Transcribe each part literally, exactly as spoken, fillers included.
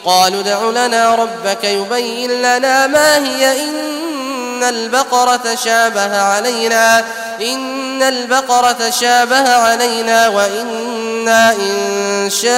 قالوا ادع لنا ربك يبين لنا ما هي إن البقرة شابه علينا إن البقرة شابه علينا وإنا إن شاء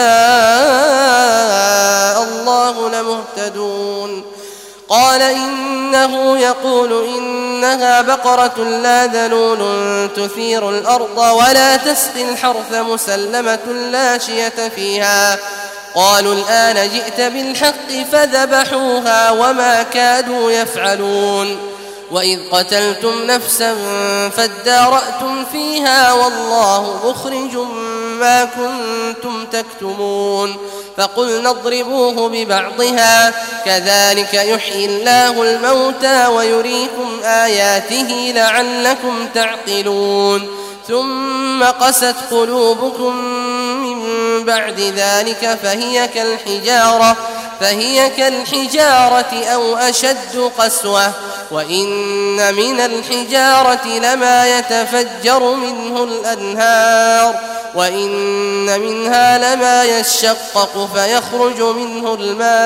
الله لمهتدون. قال إنه يقول إنها بقرة لا ذلول تثير الأرض ولا تسقي الحرث مسلمة لا شية فيها. قالوا الآن جئت بالحق فذبحوها وما كادوا يفعلون. وإذ قتلتم نفسا فادارأتم فيها والله مخرج ما كنتم تكتمون. فقلنا اضربوه ببعضها كذلك يحيي الله الموتى ويريكم آياته لعلكم تعقلون. ثم قست قلوبكم من بعد ذلك فهي كالحجارة فهي كالحجارة أو أشد قسوة وإن من الحجارة لما يتفجر منه الأنهار وإن منها لما يشقق فيخرج منه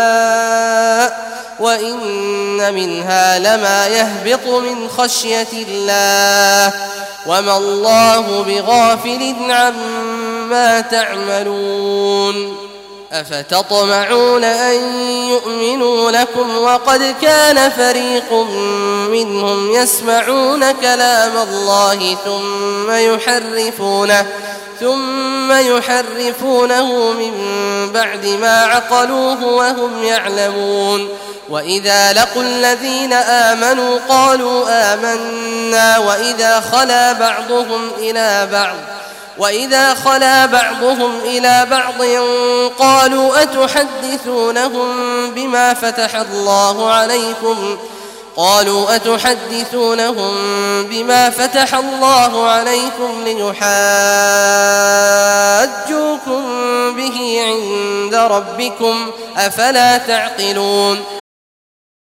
الماء وإن منها لما يهبط من خشية الله وما الله بغافل عما تعملون. أفتطمعون أن يؤمنوا لكم وقد كان فريق منهم يسمعون كلام الله ثم يحرفونه ثم يحرفونه من بعد ما عقلوه وهم يعلمون. وإذا لقوا الذين آمنوا قالوا آمنا وإذا خلا بعضهم إلى بعض وإذا خلا بعضهم إلى بعض قالوا أتحدثونهم بما فتح الله عليكم قالوا أتحدثونهم بما فتح الله عليكم ليحاجوكم به عند ربكم أفلا تعقلون.